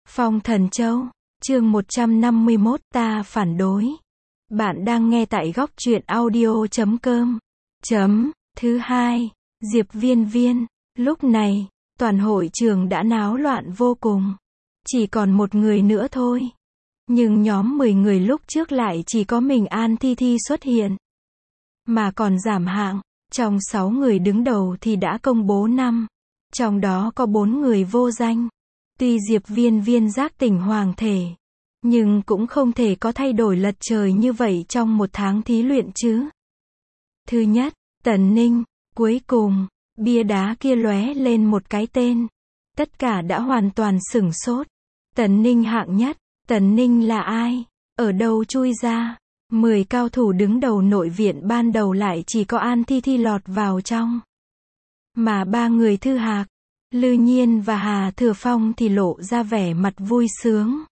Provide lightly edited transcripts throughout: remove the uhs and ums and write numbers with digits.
Phong Thần Châu, chương 151, ta phản đối. Bạn đang nghe tại góc truyện audio.com. Thứ hai, Diệp Viên Viên. Lúc này, toàn hội trường đã náo loạn vô cùng. Chỉ còn một người nữa thôi. Nhưng nhóm 10 người lúc trước lại chỉ có mình An Thi Thi xuất hiện. Mà còn giảm hạng, trong 6 người đứng đầu thì đã công bố 5. Trong đó có 4 người vô danh. Tuy Diệp Viên Viên giác tỉnh hoàng thể, nhưng cũng không thể có thay đổi lật trời như vậy trong một tháng thí luyện chứ. Thứ nhất, Tần Ninh. Cuối cùng, bia đá kia lóe lên một cái tên. Tất cả đã hoàn toàn sửng sốt. Tần Ninh hạng nhất. Tần Ninh là ai? Ở đâu chui ra? 10 cao thủ đứng đầu nội viện ban đầu lại chỉ có An Thi Thi lọt vào trong. Mà 3 người Thư Hạc, Lư Nhiên và Hà Thừa Phong thì lộ ra vẻ mặt vui sướng.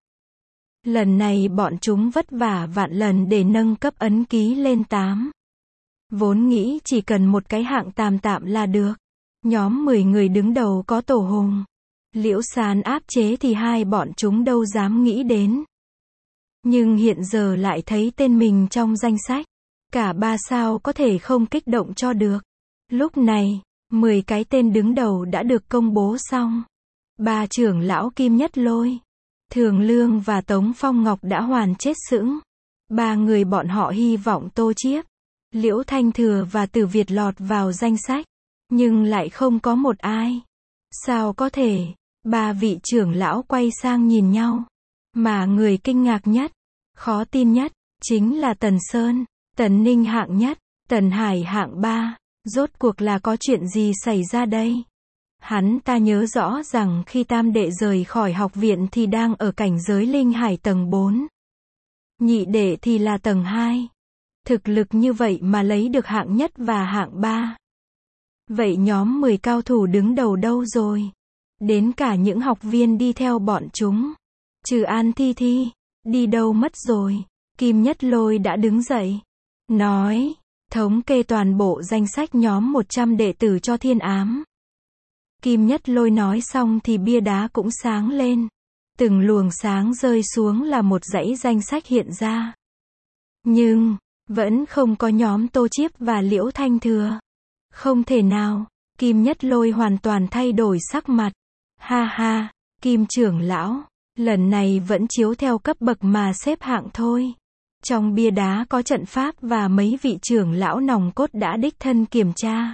Lần này bọn chúng vất vả vạn lần để nâng cấp ấn ký lên 8. Vốn nghĩ chỉ cần một cái hạng tạm tạm là được. Nhóm 10 người đứng đầu có Tổ Hùng, Liễu Sán áp chế thì hai bọn chúng đâu dám nghĩ đến. Nhưng hiện giờ lại thấy tên mình trong danh sách. Cả 3 sao có thể không kích động cho được. Lúc này, 10 cái tên đứng đầu đã được công bố xong. 3 trưởng lão Kim Nhất Lôi, Thường Lương và Tống Phong Ngọc đã hoàn chết sững. 3 người bọn họ hy vọng Tô Chiếp, Liễu Thanh Thừa và Tử Việt lọt vào danh sách. Nhưng lại không có một ai. Sao có thể? 3 vị trưởng lão quay sang nhìn nhau. Mà người kinh ngạc nhất, khó tin nhất, chính là Tần Sơn, Tần Ninh hạng nhất, Tần Hải hạng 3. Rốt cuộc là có chuyện gì xảy ra đây? Hắn ta nhớ rõ rằng khi tam đệ rời khỏi học viện thì đang ở cảnh giới linh hải tầng 4. Nhị đệ thì là tầng 2. Thực lực như vậy mà lấy được hạng nhất và hạng 3. Vậy nhóm 10 cao thủ đứng đầu đâu rồi? Đến cả những học viên đi theo bọn chúng, trừ An Thi Thi, đi đâu mất rồi? Kim Nhất Lôi đã đứng dậy, nói, thống kê toàn bộ danh sách nhóm 100 đệ tử cho Thiên Ám. Kim Nhất Lôi nói xong thì bia đá cũng sáng lên. Từng luồng sáng rơi xuống là một dãy danh sách hiện ra. Nhưng, vẫn không có nhóm Tô Chiếp và Liễu Thanh Thừa. Không thể nào, Kim Nhất Lôi hoàn toàn thay đổi sắc mặt. Ha ha, Kim trưởng lão, lần này vẫn chiếu theo cấp bậc mà xếp hạng thôi. Trong bia đá có trận pháp và mấy vị trưởng lão nòng cốt đã đích thân kiểm tra.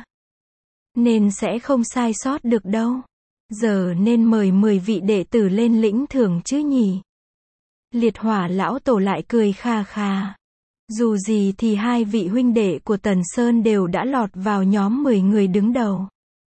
Nên sẽ không sai sót được đâu. Giờ nên mời 10 vị đệ tử lên lĩnh thưởng chứ nhỉ? Liệt Hỏa lão tổ lại cười kha kha. Dù gì thì hai vị huynh đệ của Tần Sơn đều đã lọt vào nhóm 10 người đứng đầu.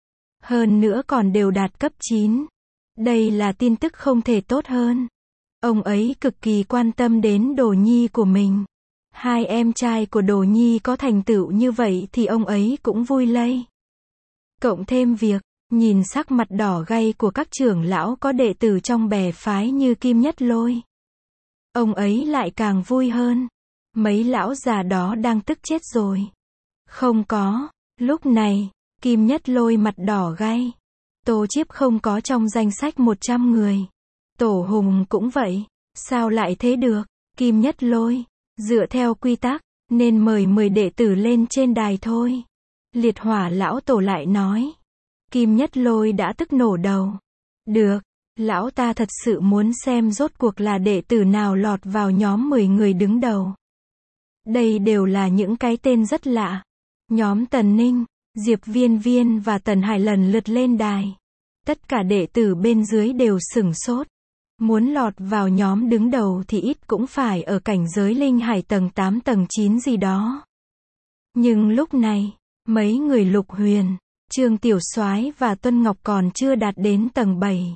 Hơn nữa còn đều đạt cấp 9. Đây là tin tức không thể tốt hơn. Ông ấy cực kỳ quan tâm đến Đồ Nhi của mình. Hai em trai của Đồ Nhi có thành tựu như vậy thì ông ấy cũng vui lây. Cộng thêm việc, nhìn sắc mặt đỏ gay của các trưởng lão có đệ tử trong bè phái như Kim Nhất Lôi. Ông ấy lại càng vui hơn. Mấy lão già đó đang tức chết rồi. Không có. Lúc này, Kim Nhất Lôi mặt đỏ gay. Tô Chiếp không có trong danh sách 100 người. Tổ Hùng cũng vậy. Sao lại thế được? Kim Nhất Lôi, dựa theo quy tắc, nên mời 10 đệ tử lên trên đài thôi. Liệt Hỏa lão tổ lại nói. Kim Nhất Lôi đã tức nổ đầu. Được, lão ta thật sự muốn xem rốt cuộc là đệ tử nào lọt vào nhóm 10 người đứng đầu. Đây đều là những cái tên rất lạ. Nhóm Tần Ninh, Diệp Viên Viên và Tần Hải lần lượt lên đài. Tất cả đệ tử bên dưới đều sửng sốt. Muốn lọt vào nhóm đứng đầu thì ít cũng phải ở cảnh giới linh hải tầng 8 tầng 9 gì đó. Nhưng lúc này, mấy người Lục Huyền, Trương Tiểu Soái và Tuân Ngọc còn chưa đạt đến tầng 7.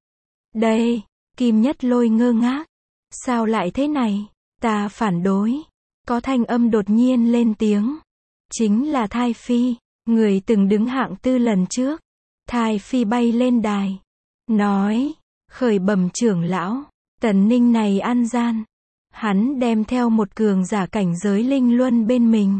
Đây, Kim Nhất Lôi ngơ ngác. Sao lại thế này? Ta phản đối. Có thanh âm đột nhiên lên tiếng. Chính là Thai Phi, người từng đứng hạng 4 lần trước. Thai Phi bay lên đài. Nói, khởi bẩm trưởng lão, Tần Ninh này ăn gian. Hắn đem theo một cường giả cảnh giới linh luân bên mình.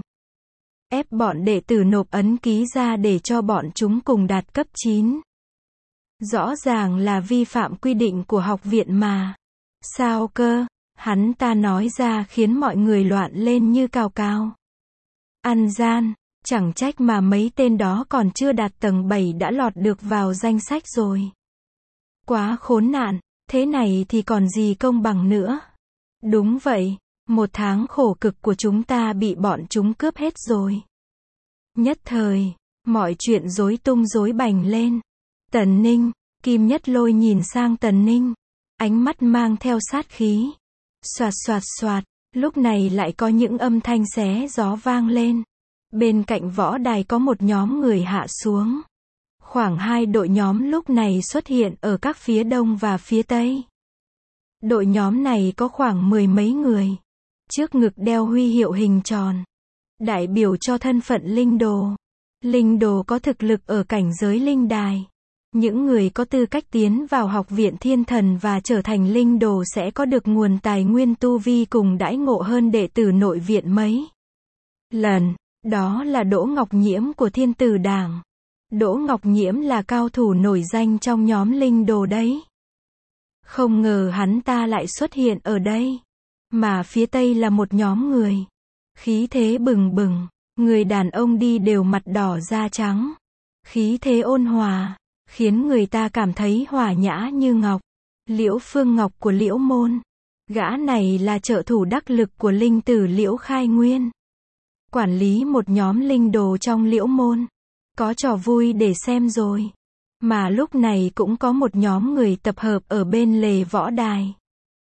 Ép bọn đệ tử nộp ấn ký ra để cho bọn chúng cùng đạt cấp 9. Rõ ràng là vi phạm quy định của học viện mà. Sao cơ? Hắn ta nói ra khiến mọi người loạn lên như cào cào. Ăn gian, chẳng trách mà mấy tên đó còn chưa đạt tầng 7 đã lọt được vào danh sách rồi. Quá khốn nạn, thế này thì còn gì công bằng nữa. Đúng vậy, 1 tháng khổ cực của chúng ta bị bọn chúng cướp hết rồi. Nhất thời, mọi chuyện rối tung rối bành lên. Tần Ninh, Kim Nhất Lôi nhìn sang Tần Ninh, ánh mắt mang theo sát khí. Soạt soạt soạt, lúc này lại có những âm thanh xé gió vang lên. Bên cạnh võ đài có một nhóm người hạ xuống. Khoảng 2 đội nhóm lúc này xuất hiện ở các phía đông và phía tây. Đội nhóm này có khoảng 10 mấy người. Trước ngực đeo huy hiệu hình tròn, đại biểu cho thân phận linh đồ. Linh đồ có thực lực ở cảnh giới linh đài. Những người có tư cách tiến vào học viện thiên thần và trở thành linh đồ sẽ có được nguồn tài nguyên tu vi cùng đãi ngộ hơn đệ tử nội viện mấy lần. Đó là Đỗ Ngọc Nhiễm của Thiên Tử Đảng. Đỗ Ngọc Nhiễm là cao thủ nổi danh trong nhóm linh đồ đấy. Không ngờ hắn ta lại xuất hiện ở đây. Mà phía tây là một nhóm người. Khí thế bừng bừng. Người đàn ông đi đều mặt đỏ da trắng. Khí thế ôn hòa, khiến người ta cảm thấy hòa nhã như ngọc. Liễu Phương Ngọc của Liễu Môn. Gã này là trợ thủ đắc lực của linh tử Liễu Khai Nguyên. Quản lý một nhóm linh đồ trong Liễu Môn. Có trò vui để xem rồi. Mà lúc này cũng có một nhóm người tập hợp ở bên lề võ đài.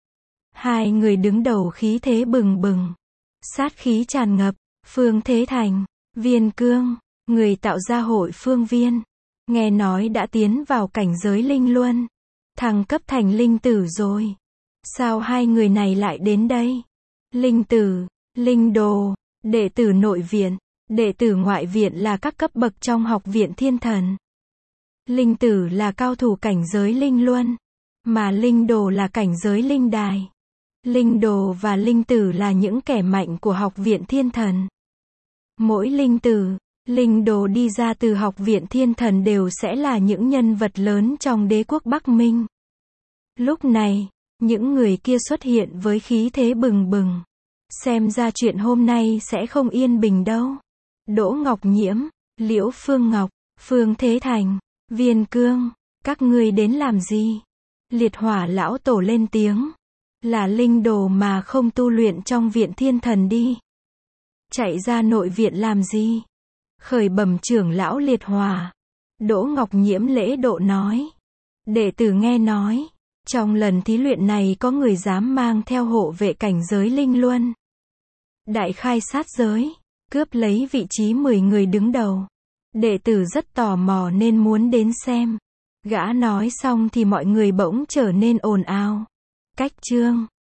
2 người đứng đầu khí thế bừng bừng. Sát khí tràn ngập. Phương Thế Thành, Viên Cương, người tạo ra hội Phương Viên. Nghe nói đã tiến vào cảnh giới linh luân. Thăng cấp thành linh tử rồi. Sao 2 người này lại đến đây? Linh tử, linh đồ, đệ tử nội viện, đệ tử ngoại viện là các cấp bậc trong học viện thiên thần. Linh tử là cao thủ cảnh giới linh luân. Mà linh đồ là cảnh giới linh đài. Linh đồ và linh tử là những kẻ mạnh của học viện thiên thần. Mỗi linh tử, linh đồ đi ra từ học viện thiên thần đều sẽ là những nhân vật lớn trong đế quốc Bắc Minh. Lúc này, những người kia xuất hiện với khí thế bừng bừng. Xem ra chuyện hôm nay sẽ không yên bình đâu. Đỗ Ngọc Nhiễm, Liễu Phương Ngọc, Phương Thế Thành, Viên Cương, các ngươi đến làm gì? Liệt Hỏa lão tổ lên tiếng. Là linh đồ mà không tu luyện trong viện thiên thần đi. Chạy ra nội viện làm gì? Khởi bẩm trưởng lão Liệt Hỏa. Đỗ Ngọc Nhiễm lễ độ nói. Đệ tử nghe nói, trong lần thí luyện này có người dám mang theo hộ vệ cảnh giới linh luân. Đại khai sát giới, cướp lấy vị trí 10 người đứng đầu. Đệ tử rất tò mò nên muốn đến xem. Gã nói xong thì mọi người bỗng trở nên ồn ào. Cách chương